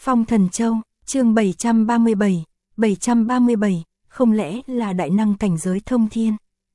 Phong Thần Châu, chương 737, không lẽ là đại năng cảnh giới thông thiên.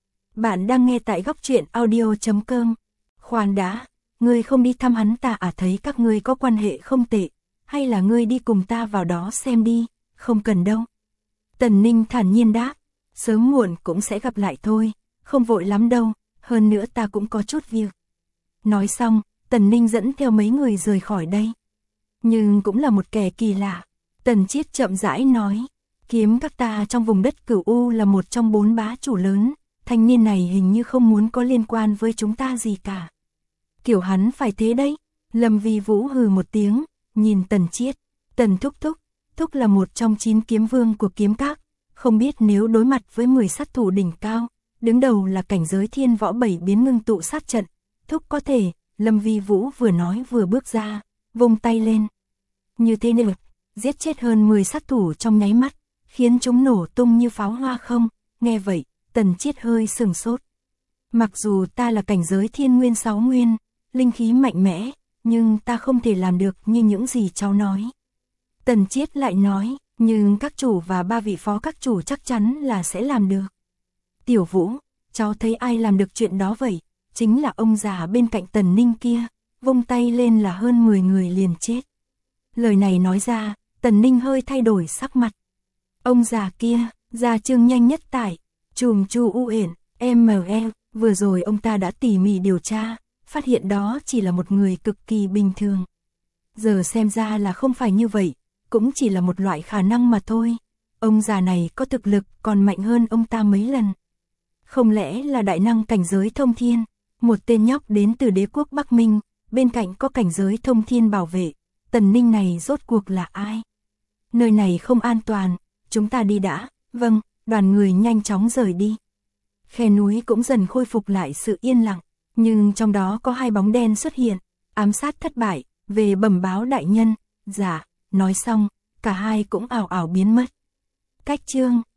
Bạn đang nghe tại góc truyện audio.com. Khoan đã, ngươi không đi thăm hắn ta à, thấy các ngươi có quan hệ không tệ, hay là ngươi đi cùng ta vào đó xem đi, không cần đâu. Tần Ninh thản nhiên đáp, sớm muộn cũng sẽ gặp lại thôi, không vội lắm đâu, hơn nữa ta cũng có chút việc. Nói xong, Tần Ninh dẫn theo mấy người rời khỏi đây. Nhưng cũng là một kẻ kỳ lạ. Tần Chiết chậm rãi nói, kiếm các ta trong vùng đất Cửu U là một trong 4 bá chủ lớn, thanh niên này hình như không muốn có liên quan với chúng ta gì cả. Kiểu hắn phải thế đấy. Lâm Vi Vũ hừ một tiếng, nhìn Tần Chiết. Tần Thúc là một trong 9 kiếm vương của kiếm các, không biết nếu đối mặt với 10 sát thủ đỉnh cao, đứng đầu là cảnh giới thiên võ 7 biến ngưng tụ sát trận, Thúc có thể. Lâm Vi Vũ vừa nói vừa bước ra, vung tay lên. Như thế này, giết chết hơn 10 sát thủ trong nháy mắt, khiến chúng nổ tung như pháo hoa không. Nghe vậy, Tần Chiết hơi sừng sốt. Mặc dù ta là cảnh giới thiên nguyên 6 nguyên, linh khí mạnh mẽ, nhưng ta không thể làm được như những gì cháu nói. Tần Chiết lại nói, nhưng các chủ và 3 vị phó các chủ chắc chắn là sẽ làm được. Tiểu Vũ, cháu thấy ai làm được chuyện đó vậy? Chính là ông già bên cạnh Tần Ninh kia, vung tay lên là hơn 10 người liền chết. Lời này nói ra, Tần Ninh hơi thay đổi sắc mặt. Ông già kia, gia chương nhanh nhất tại, chùm Chu U Uyển, ML, vừa rồi ông ta đã tỉ mỉ điều tra, phát hiện đó chỉ là một người cực kỳ bình thường. Giờ xem ra là không phải như vậy, cũng chỉ là một loại khả năng mà thôi. Ông già này có thực lực còn mạnh hơn ông ta mấy lần. Không lẽ là đại năng cảnh giới thông thiên? Một tên nhóc đến từ đế quốc Bắc Minh, bên cạnh có cảnh giới thông thiên bảo vệ. Tần Ninh này rốt cuộc là ai? Nơi này không an toàn, chúng ta đi đã. Vâng, đoàn người nhanh chóng rời đi. Khe núi cũng dần khôi phục lại sự yên lặng, nhưng trong đó có 2 bóng đen xuất hiện. Ám sát thất bại, về bẩm báo đại nhân. Dạ, nói xong, cả hai cũng ảo ảo biến mất. Cách chương